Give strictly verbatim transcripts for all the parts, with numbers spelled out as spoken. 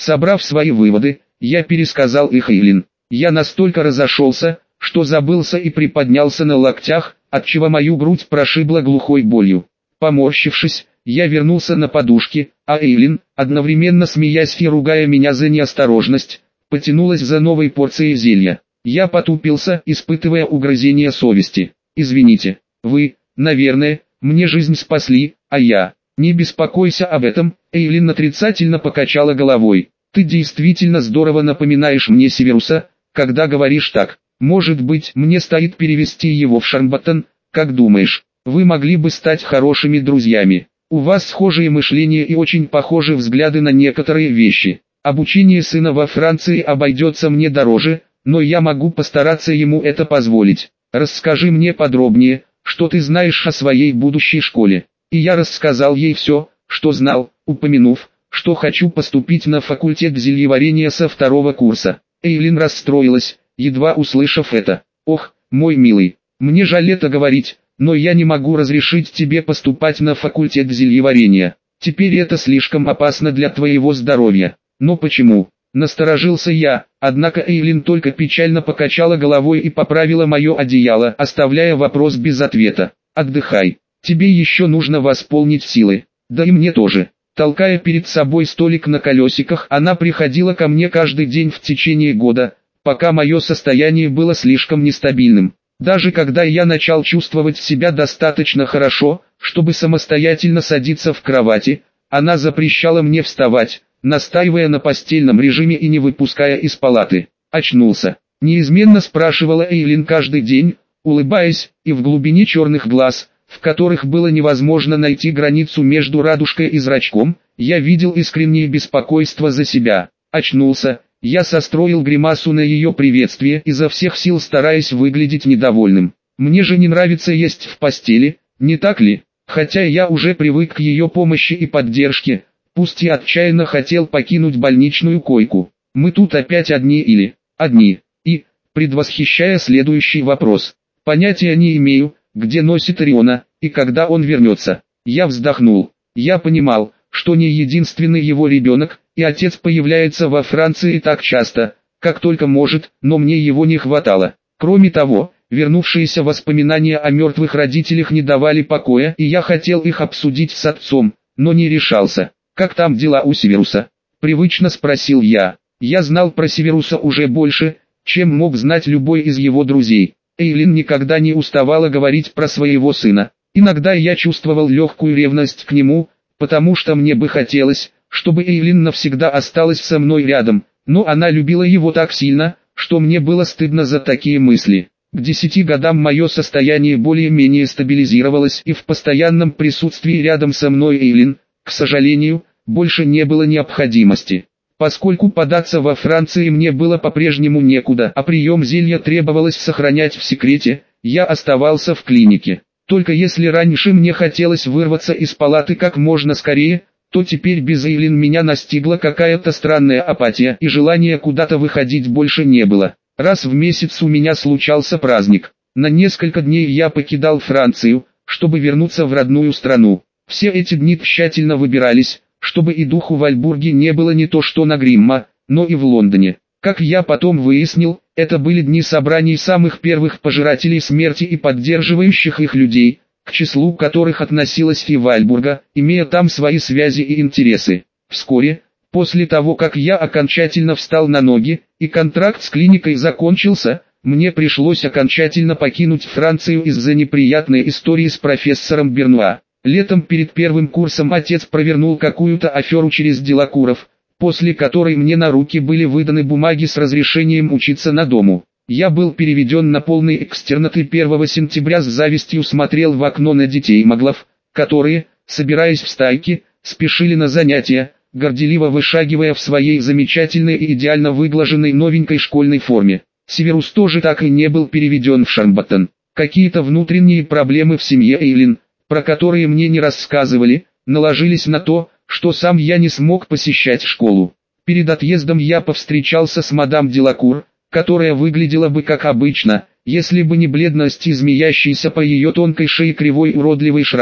Собрав свои выводы, я пересказал их Эйлин. Я настолько разошелся, что забылся и приподнялся на локтях, отчего мою грудь прошибло глухой болью. Поморщившись, я вернулся на подушки, а Эйлин, одновременно смеясь и ругая меня за неосторожность, потянулась за новой порцией зелья. Я потупился, испытывая угрызение совести. «Извините, вы, наверное, мне жизнь спасли, а я...» «Не беспокойся об этом», — Эйлин отрицательно покачала головой. «Ты действительно здорово напоминаешь мне Северуса, когда говоришь так. Может быть, мне стоит перевести его в Шарбаттон, как думаешь? Вы могли бы стать хорошими друзьями. У вас схожее мышление и очень похожие взгляды на некоторые вещи. Обучение сына во Франции обойдется мне дороже, но я могу постараться ему это позволить. Расскажи мне подробнее, что ты знаешь о своей будущей школе». И я рассказал ей все, что знал, упомянув, что хочу поступить на факультет зельеварения со второго курса. Эйлин расстроилась, едва услышав это. «Ох, мой милый, мне жаль это говорить, но я не могу разрешить тебе поступать на факультет зельеварения. Теперь это слишком опасно для твоего здоровья». «Но почему?» Насторожился я, однако Эйлин только печально покачала головой и поправила мое одеяло, оставляя вопрос без ответа. «Отдыхай. Тебе еще нужно восполнить силы, да и мне тоже». Толкая перед собой столик на колесиках, она приходила ко мне каждый день в течение года, пока мое состояние было слишком нестабильным. Даже когда я начал чувствовать себя достаточно хорошо, чтобы самостоятельно садиться в кровати, она запрещала мне вставать, настаивая на постельном режиме и не выпуская из палаты. «Очнулся?» — неизменно спрашивала Эйлин каждый день, улыбаясь, и в глубине черных глаз, в которых было невозможно найти границу между радужкой и зрачком, я видел искреннее беспокойство за себя. «Очнулся». Я состроил гримасу на ее приветствие, изо всех сил стараясь выглядеть недовольным. «Мне же не нравится есть в постели, не так ли? Хотя я уже привык к ее помощи и поддержке, пусть и отчаянно хотел покинуть больничную койку. Мы тут опять одни или одни?» И, предвосхищая следующий вопрос, понятия не имею, где носит Ориона, и когда он вернется. Я вздохнул. Я понимал, что не единственный его ребенок, и отец появляется во Франции так часто, как только может, но мне его не хватало. Кроме того, вернувшиеся воспоминания о мертвых родителях не давали покоя, и я хотел их обсудить с отцом, но не решался. «Как там дела у Северуса?» — привычно спросил я. Я знал про Северуса уже больше, чем мог знать любой из его друзей. Эйлин никогда не уставала говорить про своего сына. Иногда я чувствовал легкую ревность к нему, потому что мне бы хотелось, чтобы Эйлин навсегда осталась со мной рядом, но она любила его так сильно, что мне было стыдно за такие мысли. К десяти годам мое состояние более-менее стабилизировалось, и в постоянном присутствии рядом со мной Эйлин, к сожалению, больше не было необходимости. Поскольку податься во Франции мне было по-прежнему некуда, а прием зелья требовалось сохранять в секрете, я оставался в клинике. Только если раньше мне хотелось вырваться из палаты как можно скорее, то теперь без Эйлин меня настигла какая-то странная апатия, и желания куда-то выходить больше не было. Раз в месяц у меня случался праздник. На несколько дней я покидал Францию, чтобы вернуться в родную страну. Все эти дни тщательно выбирались, чтобы и духу в Альбурге не было не то что на Гримма, но и в Лондоне. Как я потом выяснил, это были дни собраний самых первых пожирателей смерти и поддерживающих их людей, к числу которых относилась и Вальбурга, имея там свои связи и интересы. Вскоре, после того как я окончательно встал на ноги, и контракт с клиникой закончился, мне пришлось окончательно покинуть Францию из-за неприятной истории с профессором Бернуа. Летом перед первым курсом отец провернул какую-то аферу через Делакуров, после которой мне на руки были выданы бумаги с разрешением учиться на дому. Я был переведен на полный экстернат и первого сентября с завистью смотрел в окно на детей маглов, которые, собираясь в стайки, спешили на занятия, горделиво вышагивая в своей замечательной и идеально выглаженной новенькой школьной форме. Северус тоже так и не был переведен в Шарбаттон. Какие-то внутренние проблемы в семье Эйлин, про которые мне не рассказывали, наложились на то, что сам я не смог посещать школу. Перед отъездом я повстречался с мадам Делакур, которая выглядела бы как обычно, если бы не бледность и змеящийся по ее тонкой шее кривой уродливый шрам,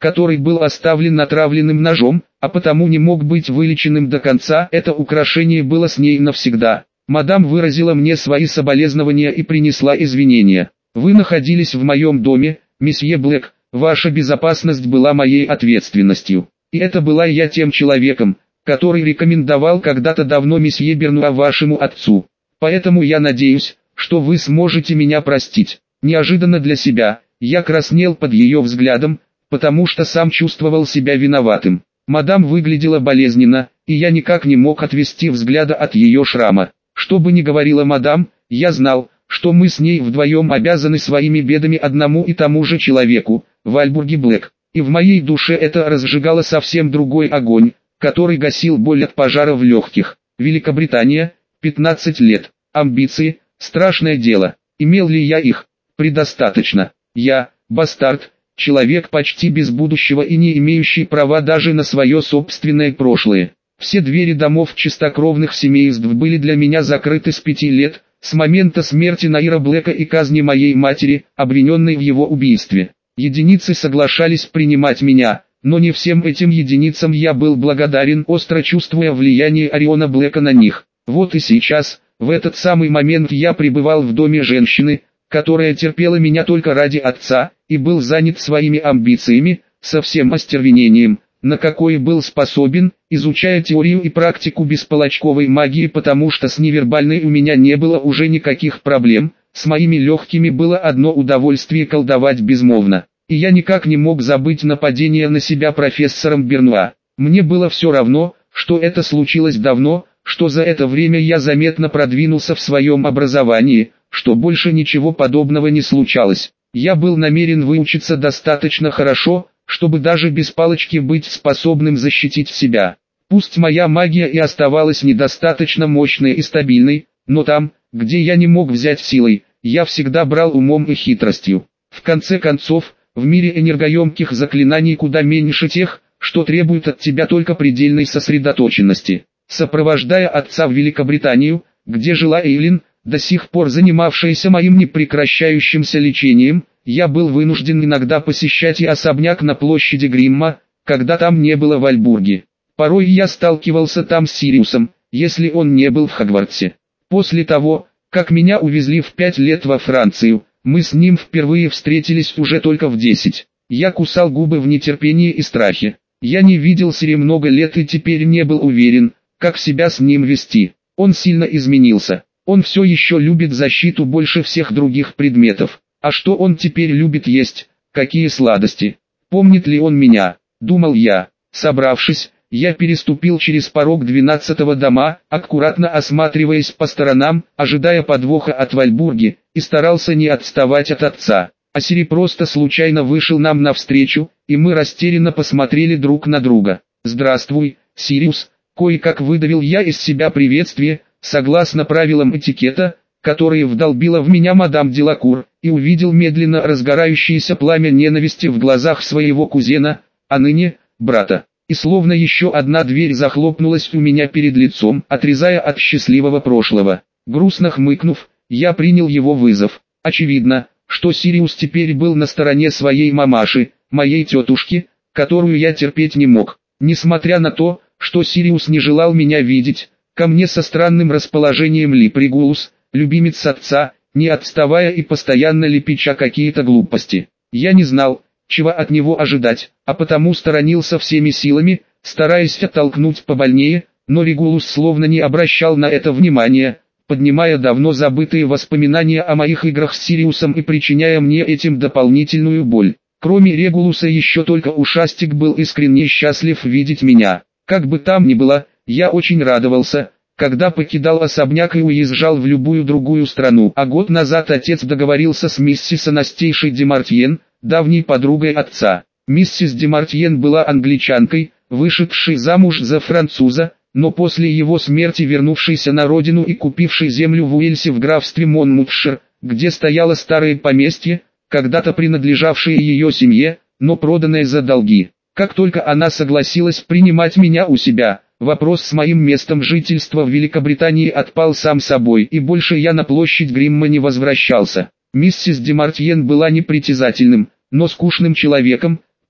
который был оставлен отравленным ножом, а потому не мог быть вылеченным до конца. Это украшение было с ней навсегда. Мадам выразила мне свои соболезнования и принесла извинения. «Вы находились в моем доме, месье Блэк, ваша безопасность была моей ответственностью. И это была я тем человеком, который рекомендовал когда-то давно месье Бернуа вашему отцу. Поэтому я надеюсь, что вы сможете меня простить». Неожиданно для себя, я краснел под ее взглядом, потому что сам чувствовал себя виноватым. Мадам выглядела болезненно, и я никак не мог отвести взгляда от ее шрама. Что бы ни говорила мадам, я знал, что мы с ней вдвоем обязаны своими бедами одному и тому же человеку, Вальбурге Блэк. И в моей душе это разжигало совсем другой огонь, который гасил боль от пожара в легких. Великобритания, пятнадцать лет, амбиции, страшное дело. Имел ли я их? Предостаточно. Я, бастард, человек почти без будущего и не имеющий права даже на свое собственное прошлое. Все двери домов чистокровных семейств были для меня закрыты с пяти лет, с момента смерти Наира Блэка и казни моей матери, обвиненной в его убийстве. Единицы соглашались принимать меня, но не всем этим единицам я был благодарен, остро чувствуя влияние Ориона Блэка на них. Вот и сейчас, в этот самый момент я пребывал в доме женщины, которая терпела меня только ради отца, и был занят своими амбициями, со всем остервенением, на какое был способен, изучая теорию и практику бесполочковой магии, потому что с невербальной у меня не было уже никаких проблем, с моими легкими было одно удовольствие колдовать безмолвно. И я никак не мог забыть нападение на себя профессором Бернуа. Мне было все равно, что это случилось давно, что за это время я заметно продвинулся в своем образовании, что больше ничего подобного не случалось. Я был намерен выучиться достаточно хорошо, чтобы даже без палочки быть способным защитить себя. Пусть моя магия и оставалась недостаточно мощной и стабильной, но там, где я не мог взять силой, я всегда брал умом и хитростью. В конце концов, в мире энергоемких заклинаний куда меньше тех, что требуют от тебя только предельной сосредоточенности. Сопровождая отца в Великобританию, где жила Эйлин, до сих пор занимавшаяся моим непрекращающимся лечением, я был вынужден иногда посещать и особняк на площади Гримма, когда там не было Вальбурги. Порой я сталкивался там с Сириусом, если он не был в Хогвартсе. После того, как меня увезли в пять лет во Францию, мы с ним впервые встретились уже только в десять. Я кусал губы в нетерпении и страхе. Я не видел Сири много лет и теперь не был уверен, как себя с ним вести. Он сильно изменился. Он все еще любит защиту больше всех других предметов. А что он теперь любит есть? Какие сладости? Помнит ли он меня? Думал я. Собравшись, я переступил через порог двенадцатого дома, аккуратно осматриваясь по сторонам, ожидая подвоха от Вальбурги, и старался не отставать от отца. А Сири просто случайно вышел нам навстречу, и мы растерянно посмотрели друг на друга. «Здравствуй, Сириус», кое-как выдавил я из себя приветствие, согласно правилам этикета, которые вдолбила в меня мадам Делакур, и увидел медленно разгорающееся пламя ненависти в глазах своего кузена, а ныне, брата. И словно еще одна дверь захлопнулась у меня перед лицом, отрезая от счастливого прошлого. Грустно хмыкнув, я принял его вызов. Очевидно, что Сириус теперь был на стороне своей мамаши, моей тетушки, которую я терпеть не мог. Несмотря на то, что Сириус не желал меня видеть, ко мне со странным расположением лип Регулус, любимец отца, не отставая и постоянно лепеча какие-то глупости. Я не знал, чего от него ожидать, а потому сторонился всеми силами, стараясь оттолкнуть побольнее, но Регулус словно не обращал на это внимания, поднимая давно забытые воспоминания о моих играх с Сириусом и причиняя мне этим дополнительную боль. Кроме Регулуса еще только Ушастик был искренне счастлив видеть меня. Как бы там ни было, я очень радовался, когда покидал особняк и уезжал в любую другую страну. А год назад отец договорился с миссис Анастейшей Демартьен, давней подругой отца. Миссис Демартьен была англичанкой, вышедшей замуж за француза, но после его смерти вернувшейся на родину и купившей землю в Уэльсе в графстве Монмутшир, где стояло старое поместье, когда-то принадлежавшее ее семье, но проданное за долги. Как только она согласилась принимать меня у себя, вопрос с моим местом жительства в Великобритании отпал сам собой, и больше я на площадь Гримма не возвращался. Миссис Демартьен была непритязательным, но скучным человеком,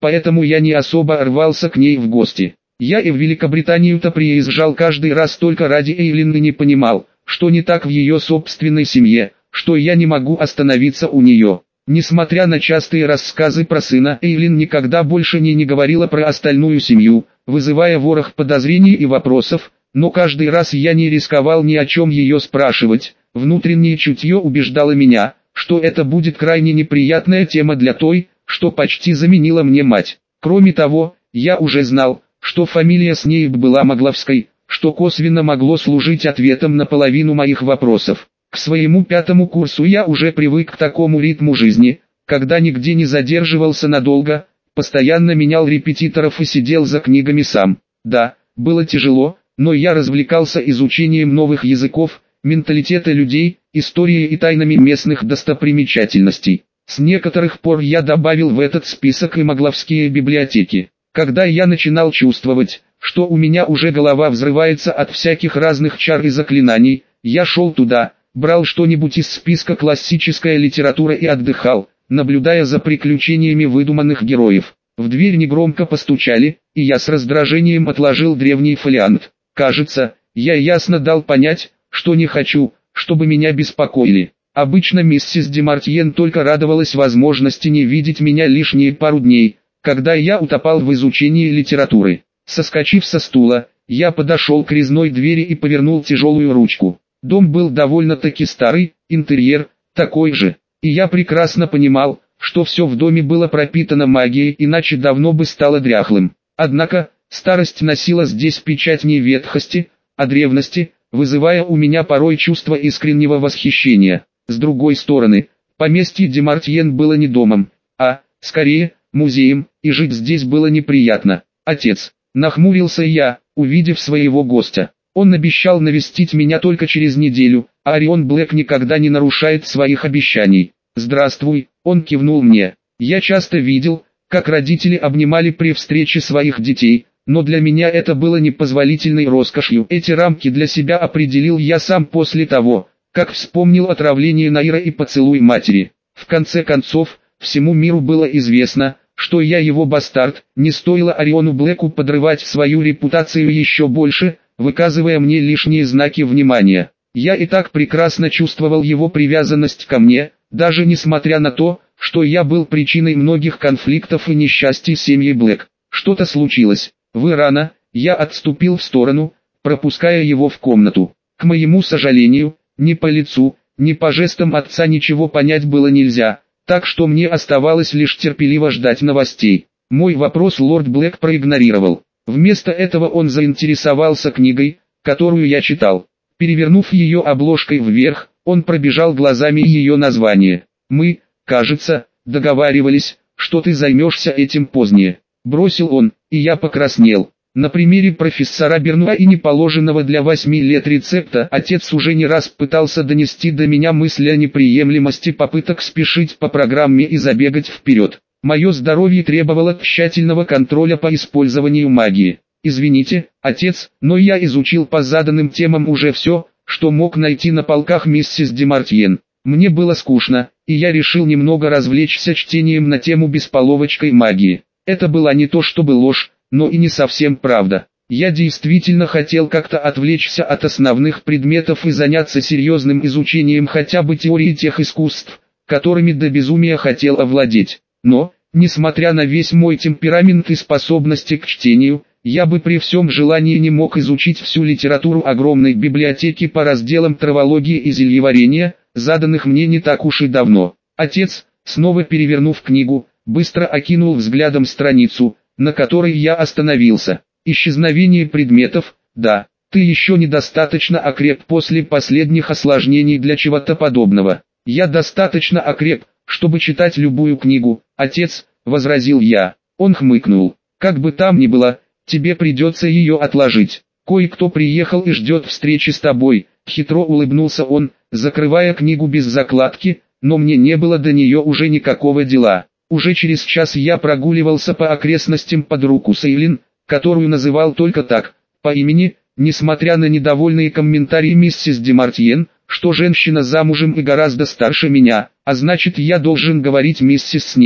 поэтому я не особо рвался к ней в гости. Я и в Великобританию-то приезжал каждый раз только ради Эйлин и не понимал, что не так в ее собственной семье, что я не могу остановиться у нее. Несмотря на частые рассказы про сына, Эйлин никогда больше не, не говорила про остальную семью, вызывая ворох подозрений и вопросов, но каждый раз я не рисковал ни о чем ее спрашивать. Внутреннее чутье убеждало меня, что это будет крайне неприятная тема для той, что почти заменила мне мать. Кроме того, я уже знал, что фамилия Снейп была Магловской, что косвенно могло служить ответом на половину моих вопросов. К своему пятому курсу я уже привык к такому ритму жизни, когда нигде не задерживался надолго, постоянно менял репетиторов и сидел за книгами сам. Да, было тяжело, но я развлекался изучением новых языков, менталитета людей, историей и тайнами местных достопримечательностей. С некоторых пор я добавил в этот список и магловские библиотеки. Когда я начинал чувствовать, что у меня уже голова взрывается от всяких разных чар и заклинаний, я шел туда, брал что-нибудь из списка классическая литература и отдыхал, наблюдая за приключениями выдуманных героев. В дверь негромко постучали, и я с раздражением отложил древний фолиант. Кажется, я ясно дал понять, что не хочу, чтобы меня беспокоили. Обычно миссис Демартьен только радовалась возможности не видеть меня лишние пару дней, когда я утопал в изучении литературы. Соскочив со стула, я подошел к резной двери и повернул тяжелую ручку. Дом был довольно-таки старый, интерьер такой же, и я прекрасно понимал, что все в доме было пропитано магией, иначе давно бы стало дряхлым. Однако, старость носила здесь печать не ветхости, а древности, вызывая у меня порой чувство искреннего восхищения. С другой стороны, поместье Демартьен было не домом, а, скорее, музеем, и жить здесь было неприятно. Отец, нахмурился я, увидев своего гостя. Он обещал навестить меня только через неделю, а Орион Блэк никогда не нарушает своих обещаний. «Здравствуй», он кивнул мне. Я часто видел, как родители обнимали при встрече своих детей, но для меня это было непозволительной роскошью. Эти рамки для себя определил я сам после того, как вспомнил отравление Наира и поцелуй матери. В конце концов, всему миру было известно, что я его бастард. Не стоило Ориону Блэку подрывать свою репутацию еще больше, выказывая мне лишние знаки внимания. Я и так прекрасно чувствовал его привязанность ко мне, даже несмотря на то, что я был причиной многих конфликтов и несчастий семьи Блэк. Что-то случилось. Вы рано, я отступил в сторону, пропуская его в комнату. К моему сожалению, ни по лицу, ни по жестам отца ничего понять было нельзя, так что мне оставалось лишь терпеливо ждать новостей. Мой вопрос лорд Блэк проигнорировал. Вместо этого он заинтересовался книгой, которую я читал. Перевернув ее обложкой вверх, он пробежал глазами ее название. «Мы, кажется, договаривались, что ты займешься этим позднее», — бросил он, и я покраснел. На примере профессора Бернуа и неположенного для восьми лет рецепта отец уже не раз пытался донести до меня мысль о неприемлемости попыток спешить по программе и забегать вперед. Мое здоровье требовало тщательного контроля по использованию магии. «Извините, отец, но я изучил по заданным темам уже все, что мог найти на полках миссис Демартьен. Мне было скучно, и я решил немного развлечься чтением на тему бесполовочкой магии. Это была не то чтобы ложь, но и не совсем правда. Я действительно хотел как-то отвлечься от основных предметов и заняться серьезным изучением хотя бы теории тех искусств, которыми до безумия хотел овладеть. Но, несмотря на весь мой темперамент и способности к чтению, я бы при всем желании не мог изучить всю литературу огромной библиотеки по разделам травологии и зельеварения, заданных мне не так уж и давно. Отец, снова перевернув книгу, быстро окинул взглядом страницу, на которой я остановился. Исчезновение предметов, да, ты еще недостаточно окреп после последних осложнений для чего-то подобного. Я достаточно окреп, чтобы читать любую книгу, отец, возразил я. Он хмыкнул. Как бы там ни было, тебе придется ее отложить. Кое-кто приехал и ждет встречи с тобой, хитро улыбнулся он, закрывая книгу без закладки, но мне не было до нее уже никакого дела. Уже через час я прогуливался по окрестностям под руку с Эйлин, которую называл только так, по имени, несмотря на недовольные комментарии миссис Демартьен, что женщина замужем и гораздо старше меня, а значит я должен говорить миссис Снейп.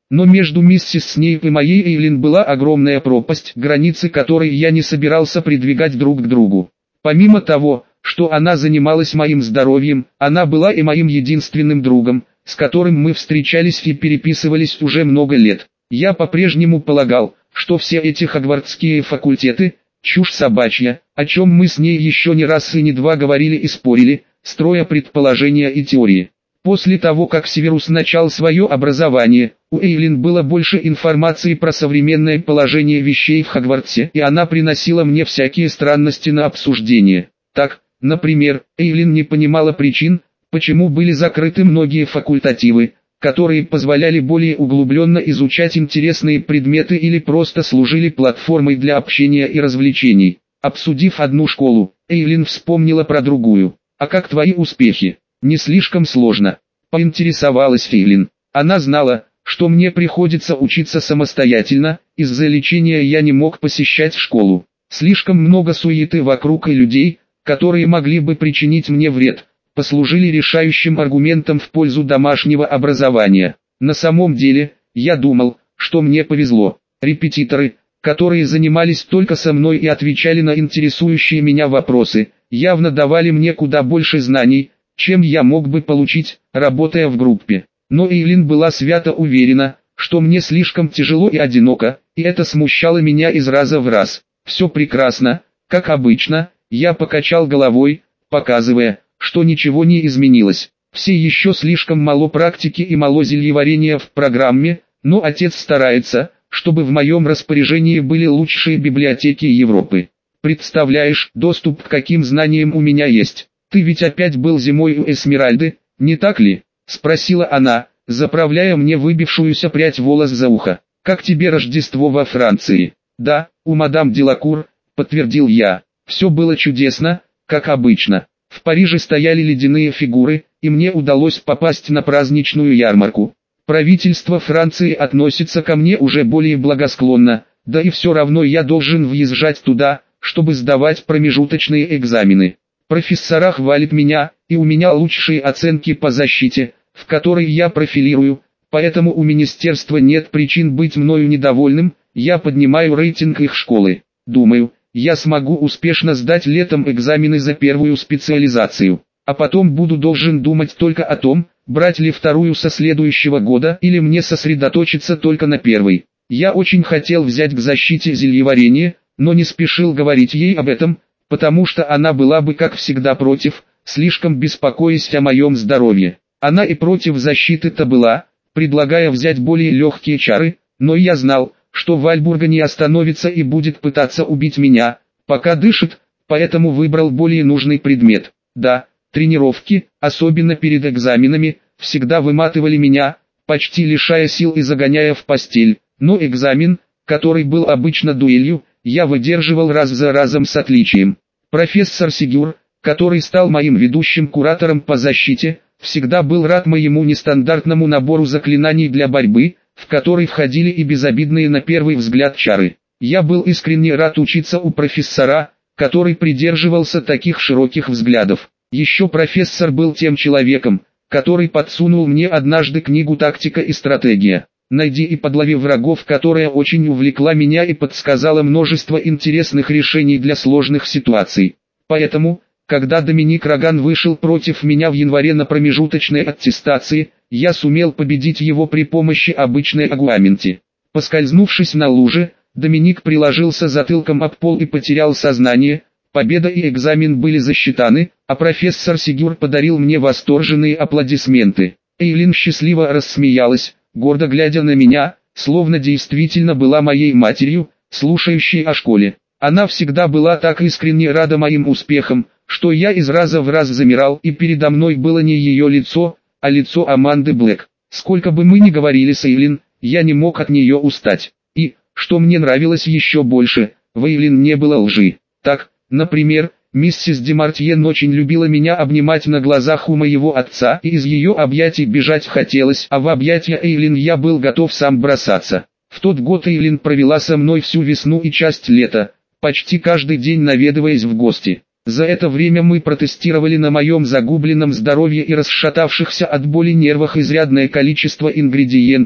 Но между миссис Снейп и моей Эйлин была огромная пропасть, границы которой я не собирался придвигать друг к другу. Помимо того, что она занималась моим здоровьем, она была и моим единственным другом, с которым мы встречались и переписывались уже много лет. Я по-прежнему полагал, что все эти хогвартские факультеты – чушь собачья, о чем мы с ней еще не раз и не два говорили и спорили, строя предположения и теории. После того, как Северус начал свое образование, у Эйлин было больше информации про современное положение вещей в Хогвартсе, и она приносила мне всякие странности на обсуждение. Так, например, Эйлин не понимала причин, почему были закрыты многие факультативы, которые позволяли более углубленно изучать интересные предметы или просто служили платформой для общения и развлечений. Обсудив одну школу, Эйлин вспомнила про другую. «А как твои успехи?» «Не слишком сложно», — поинтересовалась Эйлин. Она знала, что мне приходится учиться самостоятельно, из-за лечения я не мог посещать школу. Слишком много суеты вокруг и людей, которые могли бы причинить мне вред, послужили решающим аргументом в пользу домашнего образования. На самом деле, я думал, что мне повезло. Репетиторы, которые занимались только со мной и отвечали на интересующие меня вопросы, явно давали мне куда больше знаний, чем я мог бы получить, работая в группе. Но Эйлин была свято уверена, что мне слишком тяжело и одиноко, и это смущало меня из раза в раз. «Все прекрасно, как обычно», я покачал головой, показывая, что ничего не изменилось. Все еще слишком мало практики и мало зельеварения в программе, но отец старается, чтобы в моем распоряжении были лучшие библиотеки Европы. Представляешь, доступ к каким знаниям у меня есть. «Ты ведь опять был зимой у Эсмеральды, не так ли?» — спросила она, заправляя мне выбившуюся прядь волос за ухо. «Как тебе Рождество во Франции?» «Да, у мадам Делакур», — подтвердил я. «Все было чудесно, как обычно. В Париже стояли ледяные фигуры, и мне удалось попасть на праздничную ярмарку. Правительство Франции относится ко мне уже более благосклонно, да и все равно я должен въезжать туда, чтобы сдавать промежуточные экзамены. Профессора хвалят меня, и у меня лучшие оценки по защите, в которой я профилирую, поэтому у министерства нет причин быть мною недовольным, я поднимаю рейтинг их школы. Думаю, я смогу успешно сдать летом экзамены за первую специализацию, а потом буду должен думать только о том, брать ли вторую со следующего года или мне сосредоточиться только на первой. Я очень хотел взять к защите зельеварение, но не спешил говорить ей об этом, потому что она была бы как всегда против, слишком беспокоясь о моем здоровье. Она и против защиты-то была, предлагая взять более легкие чары, но я знал, что Вальбурга не остановится и будет пытаться убить меня, пока дышит, поэтому выбрал более нужный предмет. Да, тренировки, особенно перед экзаменами, всегда выматывали меня, почти лишая сил и загоняя в постель, но экзамен, который был обычно дуэлью, я выдерживал раз за разом с отличием. Профессор Сигюр, который стал моим ведущим куратором по защите, всегда был рад моему нестандартному набору заклинаний для борьбы, в который входили и безобидные на первый взгляд чары. Я был искренне рад учиться у профессора, который придерживался таких широких взглядов. Еще профессор был тем человеком, который подсунул мне однажды книгу «Тактика и стратегия». «Найди и подлови врагов», которая очень увлекла меня и подсказала множество интересных решений для сложных ситуаций. Поэтому, когда Доминик Роган вышел против меня в январе на промежуточной аттестации, я сумел победить его при помощи обычной агуаменти. Поскользнувшись на луже, Доминик приложился затылком об пол и потерял сознание. Победа и экзамен были засчитаны, а профессор Сигюр подарил мне восторженные аплодисменты. Эйлин счастливо рассмеялась, гордо глядя на меня, словно действительно была моей матерью, слушающей о школе. Она всегда была так искренне рада моим успехам, что я из раза в раз замирал, и передо мной было не ее лицо, а лицо Аманды Блэк. Сколько бы мы ни говорили с Эйлин, я не мог от нее устать. И, что мне нравилось еще больше, в Эйлин не было лжи. Так, например, миссис Демартьен очень любила меня обнимать на глазах у моего отца, и из ее объятий бежать хотелось, а в объятия Эйлин я был готов сам бросаться. В тот год Эйлин провела со мной всю весну и часть лета, почти каждый день наведываясь в гости. За это время мы протестировали на моем загубленном здоровье и расшатавшихся от боли нервах изрядное количество ингредиентов,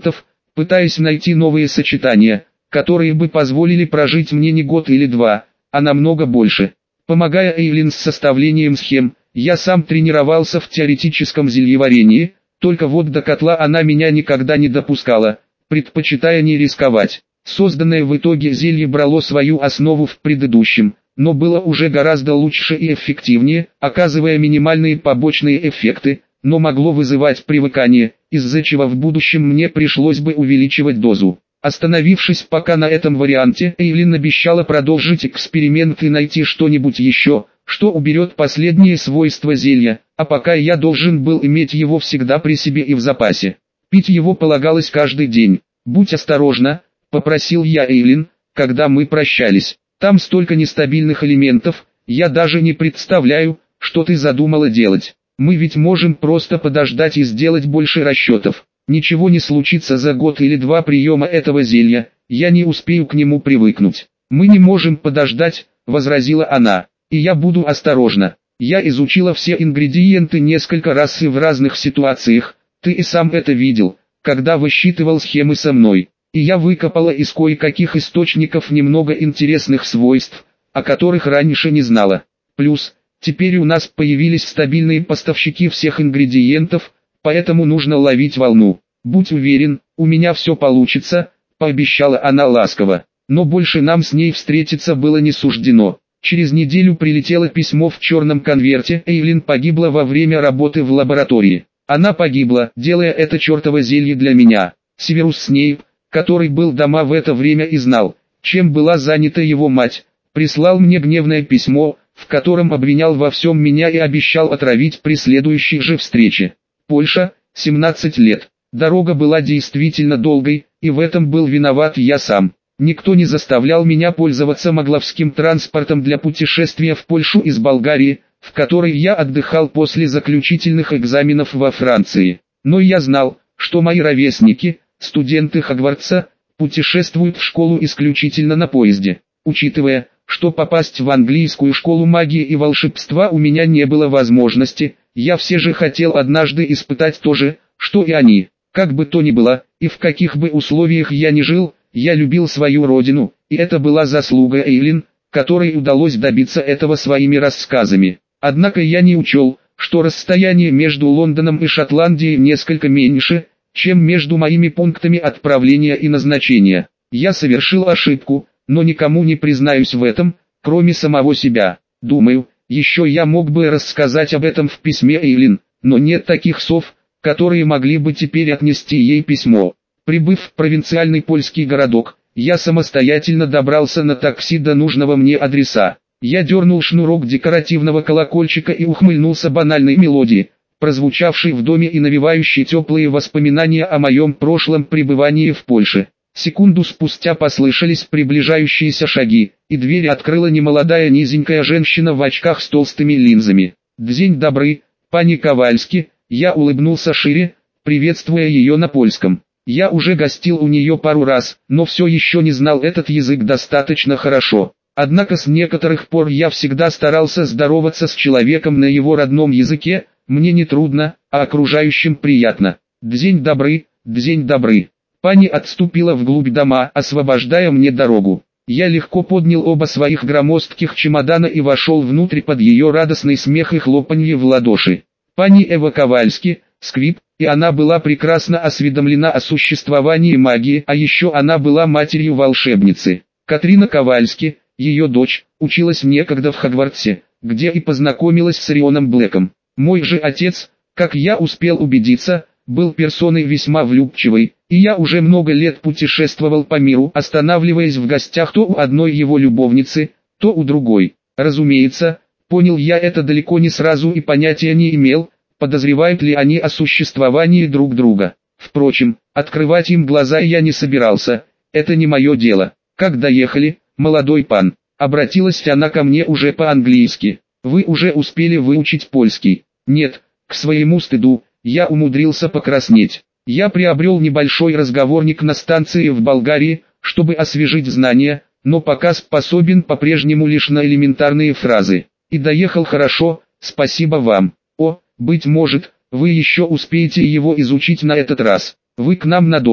пытаясь найти новые сочетания, которые бы позволили прожить мне не год или два, а намного больше. Помогая Эйлин с составлением схем, я сам тренировался в теоретическом зельеварении, только вот до котла она меня никогда не допускала, предпочитая не рисковать. Созданное в итоге зелье брало свою основу в предыдущем, но было уже гораздо лучше и эффективнее, оказывая минимальные побочные эффекты, но могло вызывать привыкание, из-за чего в будущем мне пришлось бы увеличивать дозу. Остановившись пока на этом варианте, Эйлин обещала продолжить эксперимент и найти что-нибудь еще, что уберет последние свойства зелья, а пока я должен был иметь его всегда при себе и в запасе. Пить его полагалось каждый день. «Будь осторожна», — попросил я Эйлин, когда мы прощались. «Там столько нестабильных элементов, я даже не представляю, что ты задумала делать. Мы ведь можем просто подождать и сделать больше расчетов. Ничего не случится за год или два приема этого зелья, я не успею к нему привыкнуть». «Мы не можем подождать», — возразила она, — «и я буду осторожна. Я изучила все ингредиенты несколько раз и в разных ситуациях, ты и сам это видел, когда высчитывал схемы со мной. И я выкопала из кое-каких источников немного интересных свойств, о которых раньше не знала. Плюс, теперь у нас появились стабильные поставщики всех ингредиентов, поэтому нужно ловить волну. Будь уверен, у меня все получится», — пообещала она ласково. Но больше нам с ней встретиться было не суждено. Через неделю прилетело письмо в черном конверте. Эйлин погибла во время работы в лаборатории. Она погибла, делая это чертово зелье для меня. Северус Снейп, который был дома в это время и знал, чем была занята его мать, прислал мне гневное письмо, в котором обвинял во всем меня и обещал отравить при следующей же встрече. Польша, семнадцать лет. Дорога была действительно долгой, и в этом был виноват я сам. Никто не заставлял меня пользоваться моглавским транспортом для путешествия в Польшу из Болгарии, в которой я отдыхал после заключительных экзаменов во Франции. Но я знал, что мои ровесники, студенты Хогвартса, путешествуют в школу исключительно на поезде. Учитывая, что попасть в английскую школу магии и волшебства у меня не было возможности, я все же хотел однажды испытать то же, что и они. Как бы то ни было, и в каких бы условиях я ни жил, я любил свою родину, и это была заслуга Эйлин, которой удалось добиться этого своими рассказами. Однако я не учел, что расстояние между Лондоном и Шотландией несколько меньше, чем между моими пунктами отправления и назначения. Я совершил ошибку, но никому не признаюсь в этом, кроме самого себя. Думаю, еще я мог бы рассказать об этом в письме Эйлин, но нет таких сов, которые могли бы теперь отнести ей письмо. Прибыв в провинциальный польский городок, я самостоятельно добрался на такси до нужного мне адреса. Я дернул шнурок декоративного колокольчика и ухмыльнулся банальной мелодии, прозвучавшей в доме и навевающей теплые воспоминания о моем прошлом пребывании в Польше. Секунду спустя послышались приближающиеся шаги, и дверь открыла немолодая низенькая женщина в очках с толстыми линзами. «Дзень добрый, пани Ковальски», я улыбнулся шире, приветствуя ее на польском. Я уже гостил у нее пару раз, но все еще не знал этот язык достаточно хорошо. Однако с некоторых пор я всегда старался здороваться с человеком на его родном языке, мне не трудно, а окружающим приятно. «Дзень добрый, дзень добрый». Пани отступила вглубь дома, освобождая мне дорогу. Я легко поднял оба своих громоздких чемодана и вошел внутрь под ее радостный смех и хлопанье в ладоши. Пани Эва Ковальски, сквип, и она была прекрасно осведомлена о существовании магии, а еще она была матерью волшебницы. Катрина Ковальски, ее дочь, училась некогда в Хогвартсе, где и познакомилась с Рионом Блэком. Мой же отец, как я успел убедиться, был персоной весьма влюбчивой, и я уже много лет путешествовал по миру, останавливаясь в гостях то у одной его любовницы, то у другой. Разумеется, понял я это далеко не сразу и понятия не имел, подозревают ли они о существовании друг друга. Впрочем, открывать им глаза я не собирался, это не мое дело. Как доехали, молодой пан? Обратилась она ко мне уже по-английски. Вы уже успели выучить польский? Нет, к своему стыду, я умудрился покраснеть. Я приобрел небольшой разговорник на станции в Болгарии, чтобы освежить знания, но пока способен по-прежнему лишь на элементарные фразы. И доехал хорошо, спасибо вам. О, быть может, вы еще успеете его изучить на этот раз. Вы к нам надолго.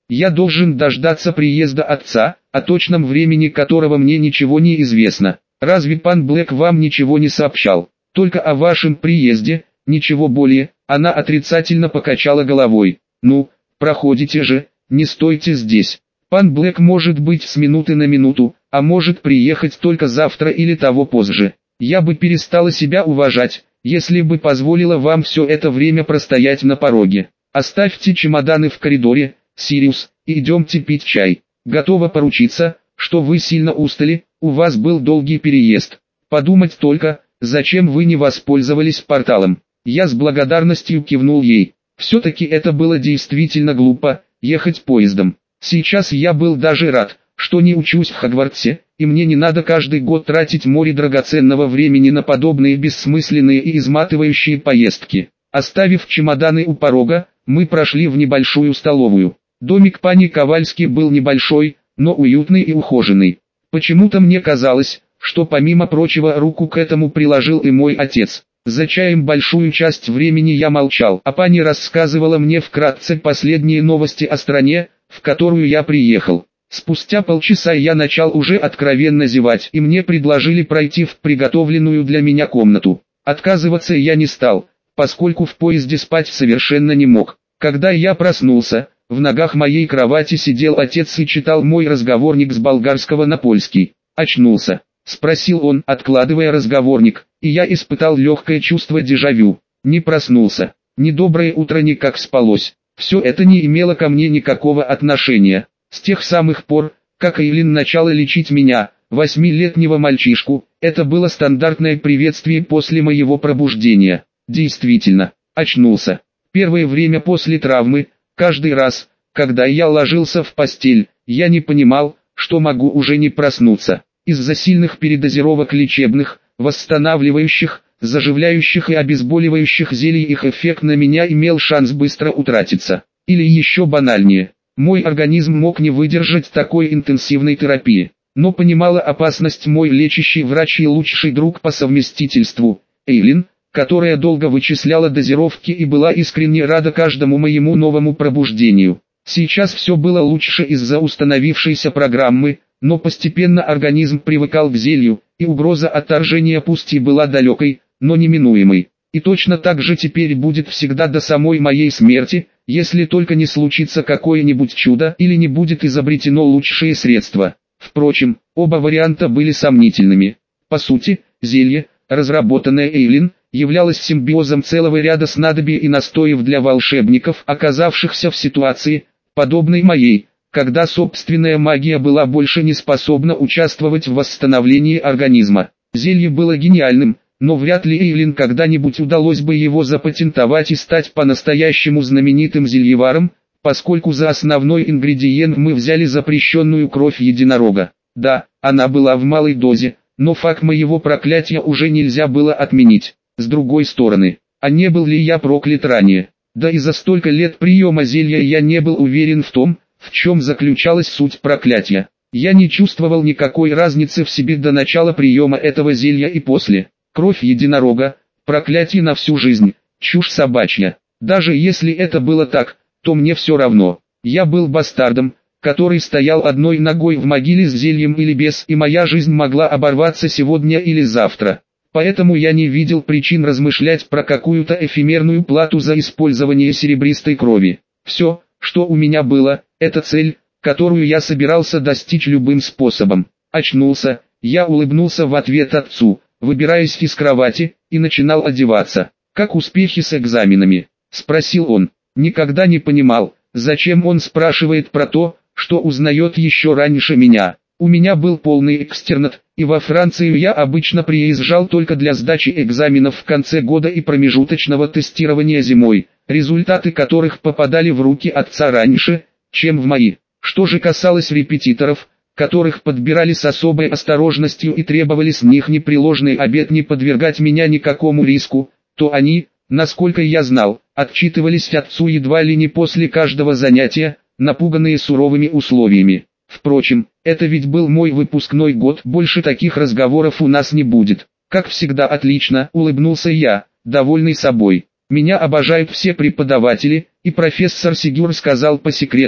Я должен дождаться приезда отца, о точном времени которого мне ничего не известно. Разве пан Блэк вам ничего не сообщал? Только о вашем приезде, ничего более. Она отрицательно покачала головой. Ну, проходите же, не стойте здесь. Пан Блэк может быть с минуты на минуту, а может приехать только завтра или того позже. Я бы перестала себя уважать, если бы позволила вам все это время простоять на пороге. Оставьте чемоданы в коридоре, Сириус, и идемте пить чай. Готова поручиться, что вы сильно устали, у вас был долгий переезд. Подумать только, зачем вы не воспользовались порталом. Я с благодарностью кивнул ей. Все-таки это было действительно глупо, ехать поездом. Сейчас я был даже рад, что не учусь в Хогвартсе, и мне не надо каждый год тратить море драгоценного времени на подобные бессмысленные и изматывающие поездки. Оставив чемоданы у порога, мы прошли в небольшую столовую. Домик пани Ковальски был небольшой, но уютный и ухоженный. Почему-то мне казалось, что помимо прочего руку к этому приложил и мой отец. За чаем большую часть времени я молчал, а пани рассказывала мне вкратце последние новости о стране, в которую я приехал. Спустя полчаса я начал уже откровенно зевать, и мне предложили пройти в приготовленную для меня комнату. Отказываться я не стал, поскольку в поезде спать совершенно не мог. Когда я проснулся, в ногах моей кровати сидел отец и читал мой разговорник с болгарского на польский. «Очнулся?» — спросил он, откладывая разговорник, и я испытал легкое чувство дежавю. Не проснулся. Недоброе утро никак спалось. Все это не имело ко мне никакого отношения. С тех самых пор, как Эйлин начала лечить меня, восьмилетнего мальчишку, это было стандартное приветствие после моего пробуждения. Действительно, очнулся. Первое время после травмы, каждый раз, когда я ложился в постель, я не понимал, что могу уже не проснуться. Из-за сильных передозировок лечебных, восстанавливающих, заживляющих и обезболивающих зелий их эффект на меня имел шанс быстро утратиться. Или еще банальнее, мой организм мог не выдержать такой интенсивной терапии. Но понимала опасность мой лечащий врач и лучший друг по совместительству, Эйлин, которая долго вычисляла дозировки и была искренне рада каждому моему новому пробуждению. Сейчас все было лучше из-за установившейся программы, но постепенно организм привыкал к зелью, и угроза отторжения пусть и была далекой, но неминуемой. И точно так же теперь будет всегда до самой моей смерти, если только не случится какое-нибудь чудо или не будет изобретено лучшее средство. Впрочем, оба варианта были сомнительными. По сути, зелье, разработанное Эйлин, являлось симбиозом целого ряда снадобий и настоев для волшебников, оказавшихся в ситуации, подобной моей, когда собственная магия была больше не способна участвовать в восстановлении организма. Зелье было гениальным, но вряд ли Эйлин когда-нибудь удалось бы его запатентовать и стать по-настоящему знаменитым зельеваром, поскольку за основной ингредиент мы взяли запрещенную кровь единорога. Да, она была в малой дозе, но факт моего проклятия уже нельзя было отменить. С другой стороны, а не был ли я проклят ранее? Да и за столько лет приема зелья я не был уверен в том, в чем заключалась суть проклятия. Я не чувствовал никакой разницы в себе до начала приема этого зелья и после. Кровь единорога, проклятие на всю жизнь, чушь собачья. Даже если это было так, то мне все равно. Я был бастардом, который стоял одной ногой в могиле с зельем или без, и моя жизнь могла оборваться сегодня или завтра. Поэтому я не видел причин размышлять про какую-то эфемерную плату за использование серебристой крови. Все, что у меня было, это цель, которую я собирался достичь любым способом. Очнулся, я улыбнулся в ответ отцу, выбираясь из кровати, и начинал одеваться. «Как успехи с экзаменами?» – спросил он. Никогда не понимал, зачем он спрашивает про то, что узнает еще раньше меня. У меня был полный экстернат, и во Францию я обычно приезжал только для сдачи экзаменов в конце года и промежуточного тестирования зимой, результаты которых попадали в руки отца раньше, чем в мои. Что же касалось репетиторов, которых подбирали с особой осторожностью и требовали с них непреложный обет не подвергать меня никакому риску, то они, насколько я знал, отчитывались отцу едва ли не после каждого занятия, напуганные суровыми условиями. Впрочем, это ведь был мой выпускной год, больше таких разговоров у нас не будет. Как всегда отлично, улыбнулся я, довольный собой. Меня обожают все преподаватели, и профессор Сигюр сказал по секрету,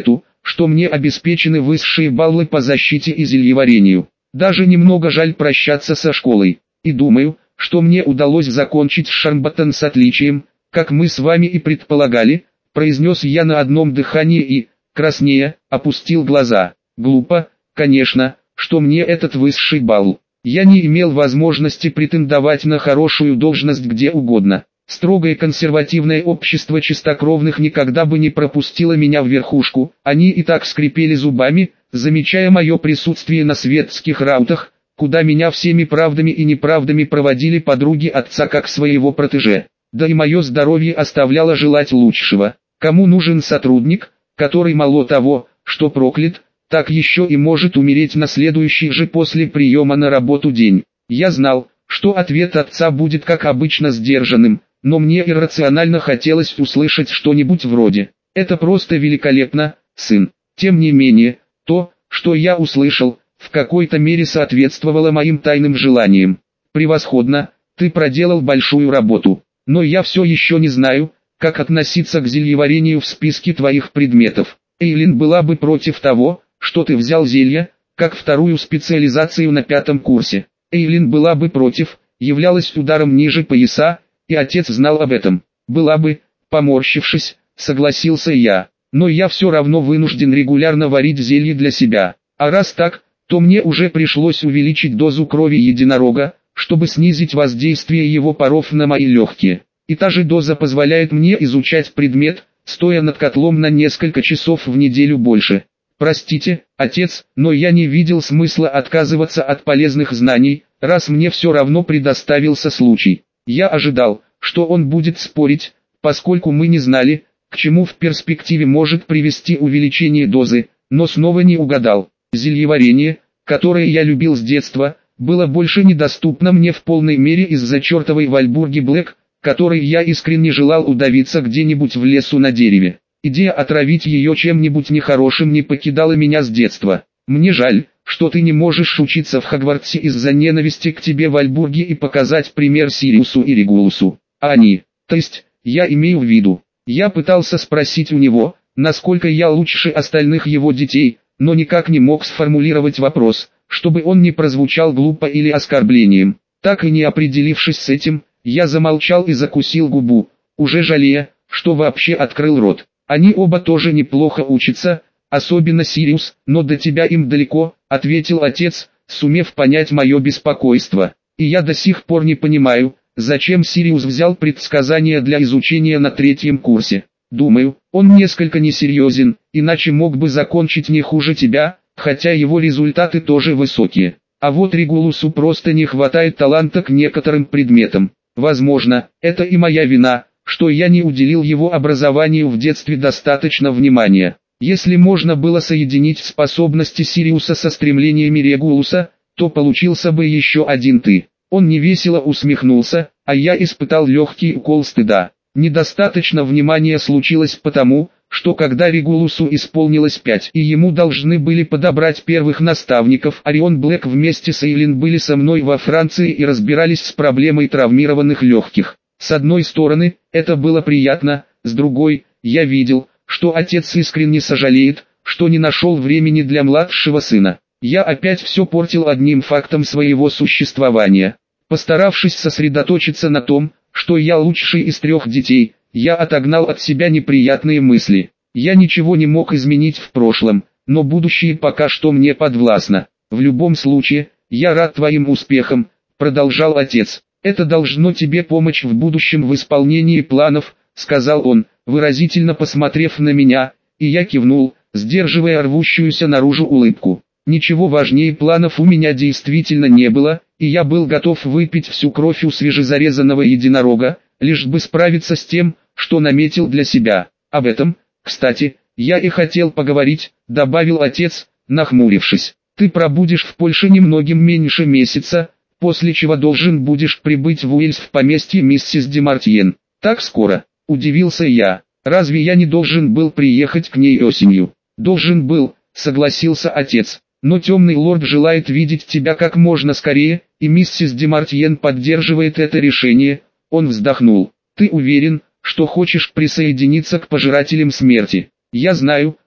что мне обеспечены высшие баллы по защите и зельеварению. Даже немного жаль прощаться со школой. И думаю, что мне удалось закончить Шармбаттон с отличием, как мы с вами и предполагали, произнес я на одном дыхании и, краснея, опустил глаза. Глупо, конечно, что мне этот высший балл. Я не имел возможности претендовать на хорошую должность где угодно. Строгое консервативное общество чистокровных никогда бы не пропустило меня в верхушку, они и так скрипели зубами, замечая мое присутствие на светских раутах, куда меня всеми правдами и неправдами проводили подруги отца как своего протеже. Да и мое здоровье оставляло желать лучшего. Кому нужен сотрудник, который мало того, что проклят, так еще и может умереть на следующий же после приема на работу день? Я знал, что ответ отца будет как обычно сдержанным, но мне иррационально хотелось услышать что-нибудь вроде «Это просто великолепно, сын». Тем не менее, то, что я услышал, в какой-то мере соответствовало моим тайным желаниям. «Превосходно, ты проделал большую работу, но я все еще не знаю, как относиться к зельеварению в списке твоих предметов. Эйлин была бы против того, что ты взял зелья, как вторую специализацию на пятом курсе. Эйлин была бы против, являлась ударом ниже пояса, и отец знал об этом. Была бы, поморщившись, согласился я. Но я все равно вынужден регулярно варить зелье для себя. А раз так, то мне уже пришлось увеличить дозу крови единорога, чтобы снизить воздействие его паров на мои легкие. И та же доза позволяет мне изучать предмет, стоя над котлом на несколько часов в неделю больше. Простите, отец, но я не видел смысла отказываться от полезных знаний, раз мне все равно предоставился случай. Я ожидал, что он будет спорить, поскольку мы не знали, к чему в перспективе может привести увеличение дозы, но снова не угадал. Зельеварение, которое я любил с детства, было больше недоступно мне в полной мере из-за чертовой Вальбурги Блэк, которой я искренне желал удавиться где-нибудь в лесу на дереве. Идея отравить ее чем-нибудь нехорошим не покидала меня с детства. Мне жаль, что ты не можешь учиться в Хогвартсе из-за ненависти к тебе Вальбурги и показать пример Сириусу и Регулусу. А они, то есть, я имею в виду. Я пытался спросить у него, насколько я лучше остальных его детей, но никак не мог сформулировать вопрос, чтобы он не прозвучал глупо или оскорблением. Так и не определившись с этим, я замолчал и закусил губу, уже жалея, что вообще открыл рот. Они оба тоже неплохо учатся, особенно Сириус, но до тебя им далеко, ответил отец, сумев понять мое беспокойство. И я до сих пор не понимаю, зачем Сириус взял предсказания для изучения на третьем курсе. Думаю, он несколько несерьезен, иначе мог бы закончить не хуже тебя, хотя его результаты тоже высокие. А вот Регулусу просто не хватает таланта к некоторым предметам. Возможно, это и моя вина, что я не уделил его образованию в детстве достаточно внимания. Если можно было соединить способности Сириуса со стремлениями Регулуса, то получился бы еще один ты. Он невесело усмехнулся, а я испытал легкий укол стыда. Недостаточно внимания случилось потому, что когда Регулусу исполнилось пять и ему должны были подобрать первых наставников, Орион Блэк вместе с Эйлин были со мной во Франции и разбирались с проблемой травмированных легких. С одной стороны, это было приятно, с другой, я видел, что отец искренне сожалеет, что не нашел времени для младшего сына. Я опять все портил одним фактом своего существования. Постаравшись сосредоточиться на том, что я лучший из трех детей, я отогнал от себя неприятные мысли. Я ничего не мог изменить в прошлом, но будущее пока что мне подвластно. В любом случае, я рад твоим успехам, продолжал отец. Это должно тебе помочь в будущем в исполнении планов, сказал он, выразительно посмотрев на меня, и я кивнул, сдерживая рвущуюся наружу улыбку. Ничего важнее планов у меня действительно не было, и я был готов выпить всю кровь у свежезарезанного единорога, лишь бы справиться с тем, что наметил для себя. Об этом, кстати, я и хотел поговорить, добавил отец, нахмурившись. Ты пробудешь в Польше немногим меньше месяца, после чего должен будешь прибыть в Уэльс в поместье миссис Демартьен. Так скоро? Удивился я. Разве я не должен был приехать к ней осенью? Должен был, согласился отец. Но темный лорд желает видеть тебя как можно скорее, и миссис Демартьен поддерживает это решение. Он вздохнул. Ты уверен, что хочешь присоединиться к пожирателям смерти? Я знаю,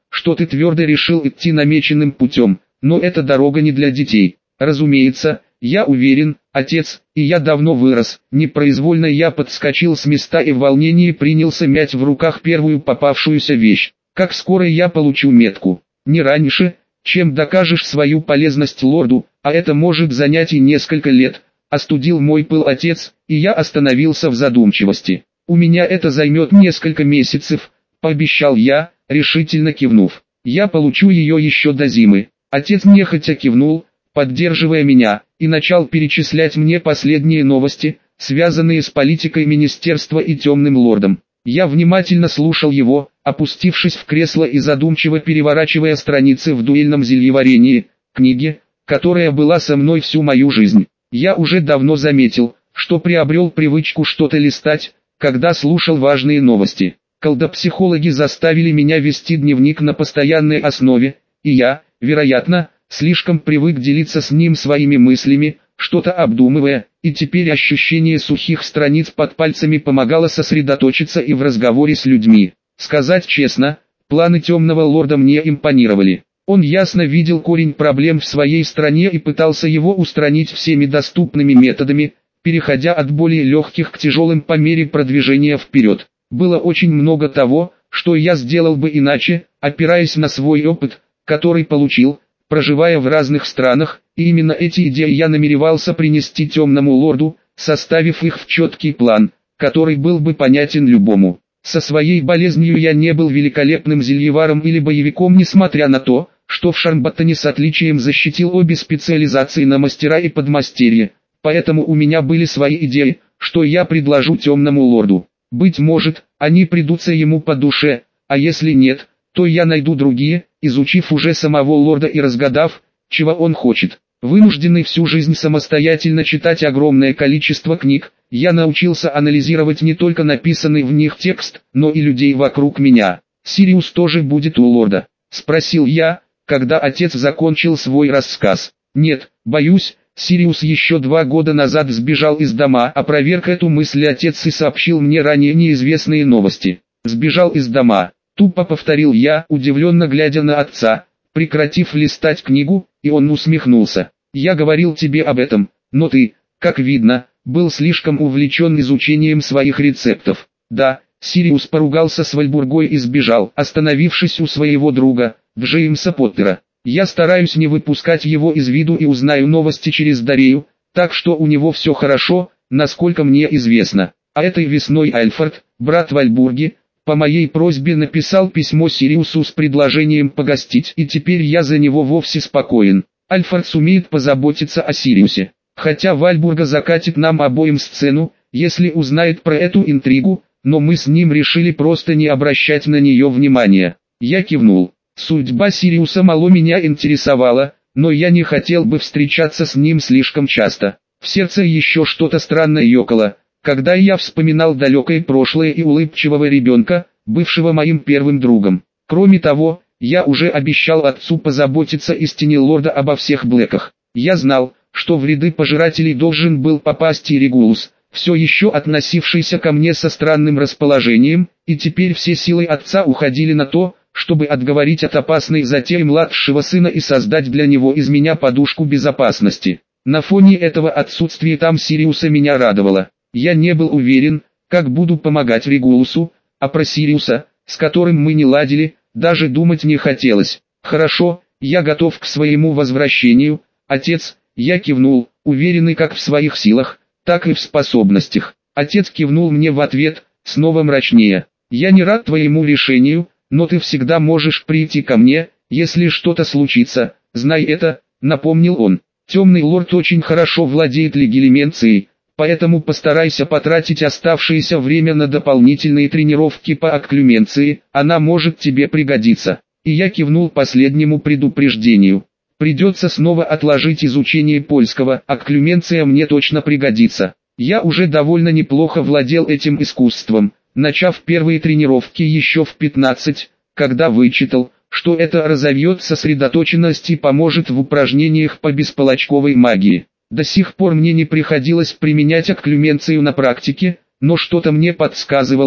что ты твердо решил идти намеченным путем, но эта дорога не для детей. Разумеется, я уверен, отец, и я давно вырос. Непроизвольно я подскочил с места и в волнении принялся мять в руках первую попавшуюся вещь. Как скоро я получу метку? Не раньше, чем докажешь свою полезность лорду, а это может занять и несколько лет. Остудил мой пыл отец, и я остановился в задумчивости. У меня это займет несколько месяцев, пообещал я, решительно кивнув. Я получу ее еще до зимы. Отец нехотя кивнул, поддерживая меня, и начал перечислять мне последние новости, связанные с политикой министерства и темным лордом. Я внимательно слушал его, опустившись в кресло и задумчиво переворачивая страницы в дуэльном зельеварении, книге, которая была со мной всю мою жизнь. Я уже давно заметил, что приобрел привычку что-то листать, когда слушал важные новости. Колдопсихологи заставили меня вести дневник на постоянной основе, и я, вероятно, слишком привык делиться с ним своими мыслями, что-то обдумывая, и теперь ощущение сухих страниц под пальцами помогало сосредоточиться и в разговоре с людьми. Сказать честно, планы темного лорда мне импонировали. Он ясно видел корень проблем в своей стране и пытался его устранить всеми доступными методами, переходя от более легких к тяжелым по мере продвижения вперед. Было очень много того, что я сделал бы иначе, опираясь на свой опыт, который получил, проживая в разных странах, и именно эти идеи я намеревался принести темному лорду, составив их в четкий план, который был бы понятен любому. Со своей болезнью я не был великолепным зельеваром или боевиком, несмотря на то, что в Шармбаттоне с отличием защитил обе специализации на мастера и подмастерье, поэтому у меня были свои идеи, что я предложу темному лорду. Быть может, они придутся ему по душе, а если нет, то я найду другие, изучив уже самого лорда и разгадав, чего он хочет. Вынужденный всю жизнь самостоятельно читать огромное количество книг, я научился анализировать не только написанный в них текст, но и людей вокруг меня. «Сириус тоже будет у лорда?» – спросил я, когда отец закончил свой рассказ. «Нет, боюсь, Сириус еще два года назад сбежал из дома», – опроверг эту мысль отец и сообщил мне ранее неизвестные новости. «Сбежал из дома», – тупо повторил я, удивленно глядя на отца, прекратив листать книгу, и он усмехнулся. «Я говорил тебе об этом, но ты, как видно, был слишком увлечен изучением своих рецептов». «Да», Сириус поругался с Вальбургой и сбежал, остановившись у своего друга, Джеймса Поттера. «Я стараюсь не выпускать его из виду и узнаю новости через Дарею, так что у него все хорошо, насколько мне известно. А этой весной Альфред, брат Вальбурги, по моей просьбе написал письмо Сириусу с предложением погостить, и теперь я за него вовсе спокоен. Альфред сумеет позаботиться о Сириусе. Хотя Вальбурга закатит нам обоим сцену, если узнает про эту интригу, но мы с ним решили просто не обращать на нее внимания». Я кивнул. Судьба Сириуса мало меня интересовала, но я не хотел бы встречаться с ним слишком часто. В сердце еще что-то странное ёкало, когда я вспоминал далекое прошлое и улыбчивого ребенка, бывшего моим первым другом. Кроме того, я уже обещал отцу позаботиться из тени лорда обо всех Блэках. Я знал, что в ряды пожирателей должен был попасть и Регулус, все еще относившийся ко мне со странным расположением, и теперь все силы отца уходили на то, чтобы отговорить от опасной затеи младшего сына и создать для него из меня подушку безопасности. На фоне этого отсутствие там Сириуса меня радовало. Я не был уверен, как буду помогать Регулусу, а про Сириуса, с которым мы не ладили, даже думать не хотелось. «Хорошо, я готов к своему возвращению, отец», я кивнул, уверенный как в своих силах, так и в способностях. Отец кивнул мне в ответ, снова мрачнее. «Я не рад твоему решению, но ты всегда можешь прийти ко мне, если что-то случится, знай это», напомнил он. «Темный лорд очень хорошо владеет легилименцией, поэтому постарайся потратить оставшееся время на дополнительные тренировки по окклюменции, она может тебе пригодиться». И я кивнул последнему предупреждению. Придется снова отложить изучение польского, окклюменция мне точно пригодится. Я уже довольно неплохо владел этим искусством, начав первые тренировки еще в пятнадцать, когда вычитал, что это разовьет сосредоточенность и поможет в упражнениях по бесполочковой магии. До сих пор мне не приходилось применять окклюменцию на практике, но что-то мне подсказывало,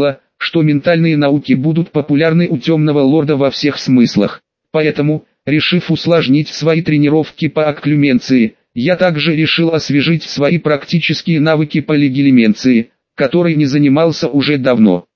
что ментальные науки будут популярны у темного лорда во всех смыслах. Поэтому, решив усложнить свои тренировки по окклюменции, я также решил освежить свои практические навыки по легилименции, которой не занимался уже давно.